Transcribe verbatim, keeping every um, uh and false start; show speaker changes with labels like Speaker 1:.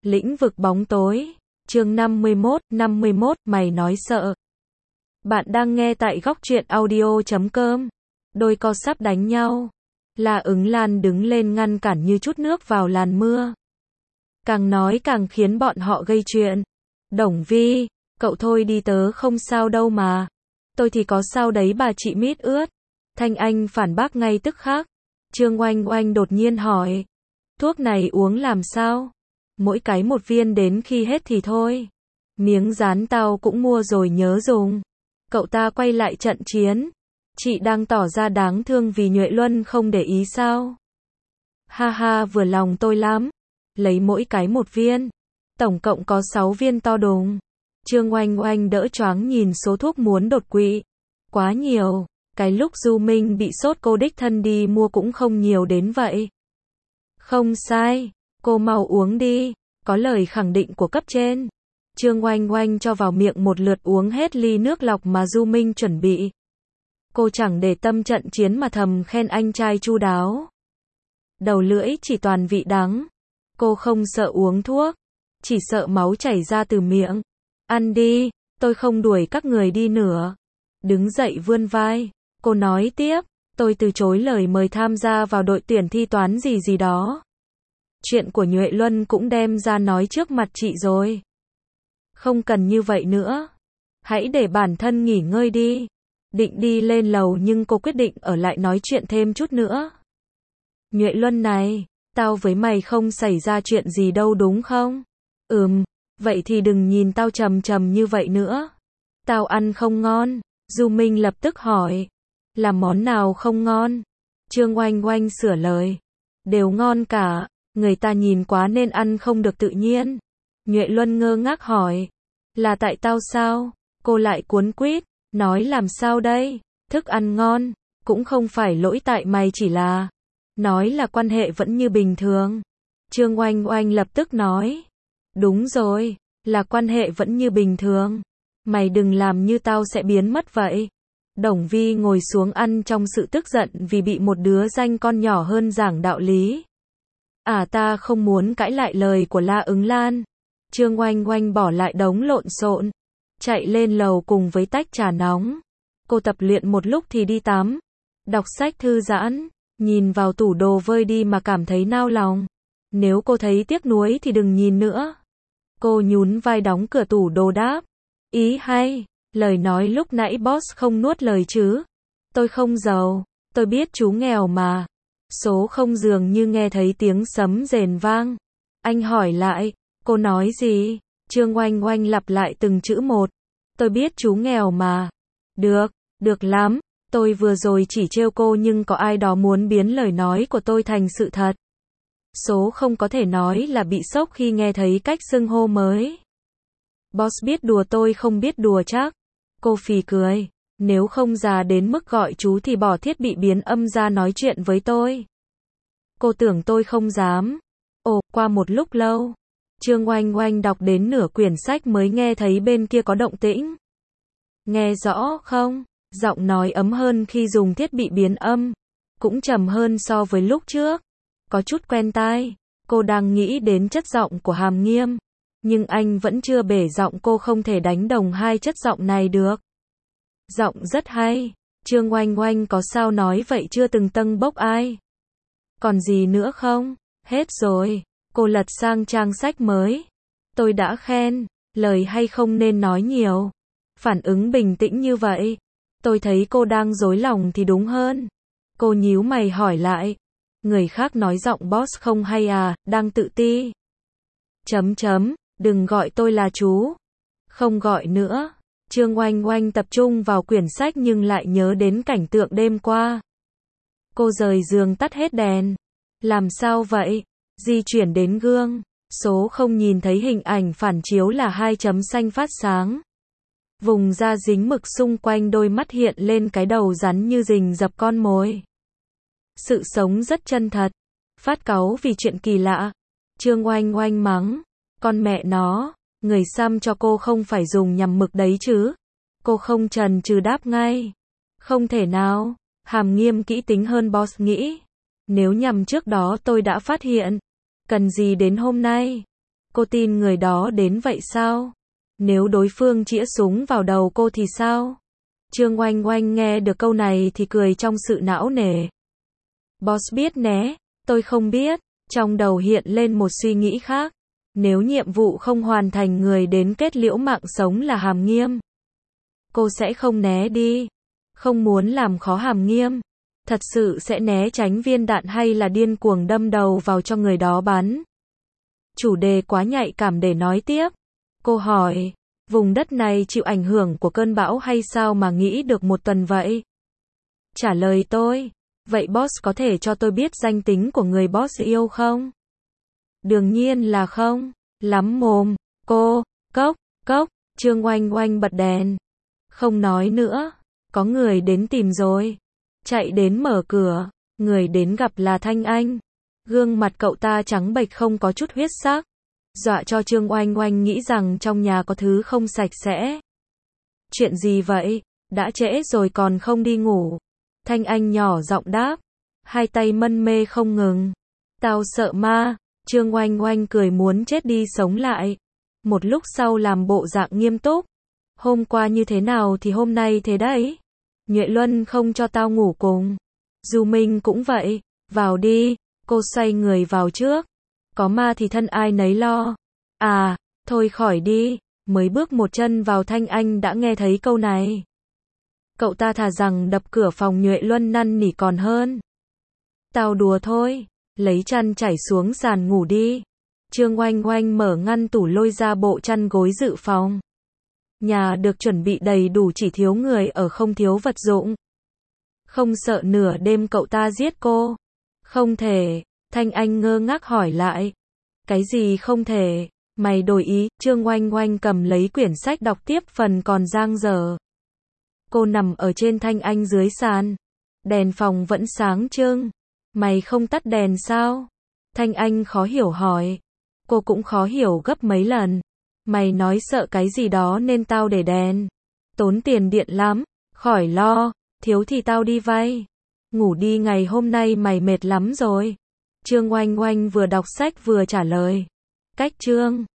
Speaker 1: Lĩnh vực bóng tối. Chương năm mươi mốt, năm mươi mốt, mày nói sợ. Bạn đang nghe tại góc truyện audio chấm com. Đôi co sắp đánh nhau. La Ứng Lan đứng lên ngăn cản như chút nước vào làn mưa. Càng nói càng khiến bọn họ gây chuyện. Đồng Vi, cậu thôi đi, tớ không sao đâu mà. Tôi thì có sao đấy bà chị mít ướt. Thanh Anh phản bác ngay tức khắc. Trương Oanh Oanh đột nhiên hỏi. Thuốc này uống làm sao? Mỗi cái một viên, đến khi hết thì thôi. Miếng dán tao cũng mua rồi, nhớ dùng. Cậu ta quay lại trận chiến. Chị đang tỏ ra đáng thương vì Nhuệ Luân không để ý sao? Ha ha, vừa lòng tôi lắm. Lấy mỗi cái một viên. Tổng cộng có sáu viên to đùng. Trương Oanh Oanh đỡ choáng nhìn số thuốc muốn đột quỵ. Quá nhiều. Cái lúc Du Minh bị sốt cô đích thân đi mua cũng không nhiều đến vậy. Không sai. Cô mau uống đi. Có lời khẳng định của cấp trên. Trương Oanh Oanh cho vào miệng một lượt, uống hết ly nước lọc mà Du Minh chuẩn bị. Cô chẳng để tâm trận chiến mà thầm khen anh trai chu đáo. Đầu lưỡi chỉ toàn vị đắng. Cô không sợ uống thuốc, chỉ sợ máu chảy ra từ miệng. Ăn đi, tôi không đuổi các người đi nữa. Đứng dậy vươn vai, cô nói tiếp, tôi từ chối lời mời tham gia vào đội tuyển thi toán gì gì đó. Chuyện của Nhuệ Luân cũng đem ra nói trước mặt chị rồi. Không cần như vậy nữa. Hãy để bản thân nghỉ ngơi đi. Định đi lên lầu nhưng cô quyết định ở lại nói chuyện thêm chút nữa. Nhuệ Luân này, tao với mày không xảy ra chuyện gì đâu đúng không? Ừm, vậy thì đừng nhìn tao trầm trầm như vậy nữa. Tao ăn không ngon. Du Minh lập tức hỏi. Là món nào không ngon? Trương Oanh Oanh sửa lời. Đều ngon cả, người ta nhìn quá nên ăn không được tự nhiên. Nhuệ Luân ngơ ngác hỏi. Là tại tao sao? Cô lại cuốn quýt. Nói làm sao đây? Thức ăn ngon, cũng không phải lỗi tại mày, chỉ là... Nói là quan hệ vẫn như bình thường. Trương Oanh Oanh lập tức nói. Đúng rồi, là quan hệ vẫn như bình thường. Mày đừng làm như tao sẽ biến mất vậy. Đồng Vi ngồi xuống ăn trong sự tức giận vì bị một đứa danh con nhỏ hơn giảng đạo lý. À, ta không muốn cãi lại lời của La Ứng Lan. Trương Oanh Oanh bỏ lại đống lộn xộn, chạy lên lầu cùng với tách trà nóng. Cô tập luyện một lúc thì đi tắm, đọc sách thư giãn, nhìn vào tủ đồ vơi đi mà cảm thấy nao lòng. Nếu cô thấy tiếc nuối thì đừng nhìn nữa. Cô nhún vai đóng cửa tủ đồ đáp. Ý hay, lời nói lúc nãy boss không nuốt lời chứ. Tôi không giàu, tôi biết chú nghèo mà. Số không dường như nghe thấy tiếng sấm rền vang. Anh hỏi lại, cô nói gì? Trương Oanh Oanh lặp lại từng chữ một. Tôi biết chú nghèo mà. Được, được lắm. Tôi vừa rồi chỉ trêu cô nhưng có ai đó muốn biến lời nói của tôi thành sự thật. Số không có thể nói là bị sốc khi nghe thấy cách xưng hô mới. Boss biết đùa, tôi không biết đùa chắc. Cô phì cười. Nếu không già đến mức gọi chú thì bỏ thiết bị biến âm ra nói chuyện với tôi. Cô tưởng tôi không dám. Ồ, qua một lúc lâu, Trương Oanh Oanh đọc đến nửa quyển sách mới nghe thấy bên kia có động tĩnh. Nghe rõ không? Giọng nói ấm hơn khi dùng thiết bị biến âm, cũng trầm hơn so với lúc trước. Có chút quen tai. Cô đang nghĩ đến chất giọng của Hàm Nghiêm, nhưng anh vẫn chưa bể giọng, cô không thể đánh đồng hai chất giọng này được. Giọng rất hay. Trương Oanh Oanh có sao nói vậy, chưa từng tâng bốc ai. Còn gì nữa không? Hết rồi. Cô lật sang trang sách mới. Tôi đã khen, lời hay không nên nói nhiều. Phản ứng bình tĩnh như vậy. Tôi thấy cô đang dối lòng thì đúng hơn. Cô nhíu mày hỏi lại. Người khác nói giọng boss không hay à, đang tự ti. Chấm chấm, đừng gọi tôi là chú. Không gọi nữa. Trương Oanh Oanh tập trung vào quyển sách nhưng lại nhớ đến cảnh tượng đêm qua. Cô rời giường tắt hết đèn. Làm sao vậy? Di chuyển đến gương. Số không nhìn thấy hình ảnh phản chiếu là hai chấm xanh phát sáng. Vùng da dính mực xung quanh đôi mắt hiện lên cái đầu rắn như rình rập con mồi. Sự sống rất chân thật. Phát cáu vì chuyện kỳ lạ. Trương Oanh Oanh mắng. Con mẹ nó, người xăm cho cô không phải dùng nhằm mực đấy chứ. Cô không chần chừ đáp ngay. Không thể nào. Hàm Nghiêm kỹ tính hơn boss nghĩ. Nếu nhằm trước đó tôi đã phát hiện. Cần gì đến hôm nay? Cô tin người đó đến vậy sao? Nếu đối phương chĩa súng vào đầu cô thì sao? Trương Oanh Oanh nghe được câu này thì cười trong sự não nề. Boss biết né, tôi không biết. Trong đầu hiện lên một suy nghĩ khác. Nếu nhiệm vụ không hoàn thành người đến kết liễu mạng sống là Hàm Nghiêm. Cô sẽ không né đi. Không muốn làm khó Hàm Nghiêm. Thật sự sẽ né tránh viên đạn hay là điên cuồng đâm đầu vào cho người đó bắn? Chủ đề quá nhạy cảm để nói tiếp. Cô hỏi, vùng đất này chịu ảnh hưởng của cơn bão hay sao mà nghĩ được một tuần vậy? Trả lời tôi, vậy boss có thể cho tôi biết danh tính của người boss yêu không? Đương nhiên là không. Lắm mồm, cô, cốc, cốc, Trương Oanh Oanh bật đèn. Không nói nữa, có người đến tìm rồi. Chạy đến mở cửa, người đến gặp là Thanh Anh. Gương mặt cậu ta trắng bệch không có chút huyết sắc. Dọa cho Trương Oanh Oanh nghĩ rằng trong nhà có thứ không sạch sẽ. Chuyện gì vậy? Đã trễ rồi còn không đi ngủ. Thanh Anh nhỏ giọng đáp. Hai tay mân mê không ngừng. Tao sợ ma. Trương Oanh Oanh cười muốn chết đi sống lại. Một lúc sau làm bộ dạng nghiêm túc. Hôm qua như thế nào thì hôm nay thế đấy. Nhuệ Luân không cho tao ngủ cùng. Du Minh cũng vậy. Vào đi. Cô xoay người vào trước. Có ma thì thân ai nấy lo. À, thôi khỏi đi. Mới bước một chân vào Thanh Anh đã nghe thấy câu này. Cậu ta thà rằng đập cửa phòng Nhuệ Luân năn nỉ còn hơn. Tao đùa thôi. Lấy chăn trải xuống sàn ngủ đi. Trương Oanh Oanh mở ngăn tủ lôi ra bộ chăn gối dự phòng. Nhà được chuẩn bị đầy đủ, chỉ thiếu người ở không thiếu vật dụng. Không sợ nửa đêm cậu ta giết cô? Không thể. Thanh Anh ngơ ngác hỏi lại. Cái gì không thể? Mày đổi ý. Trương Oanh Oanh cầm lấy quyển sách đọc tiếp phần còn dang dở. Cô nằm ở trên Thanh Anh dưới sàn. Đèn phòng vẫn sáng trưng. Mày không tắt đèn sao? Thanh Anh khó hiểu hỏi. Cô cũng khó hiểu gấp mấy lần. Mày nói sợ cái gì đó nên tao để đèn. Tốn tiền điện lắm. Khỏi lo. Thiếu thì tao đi vay. Ngủ đi, ngày hôm nay mày mệt lắm rồi. Trương Oanh Oanh vừa đọc sách vừa trả lời. Cách chương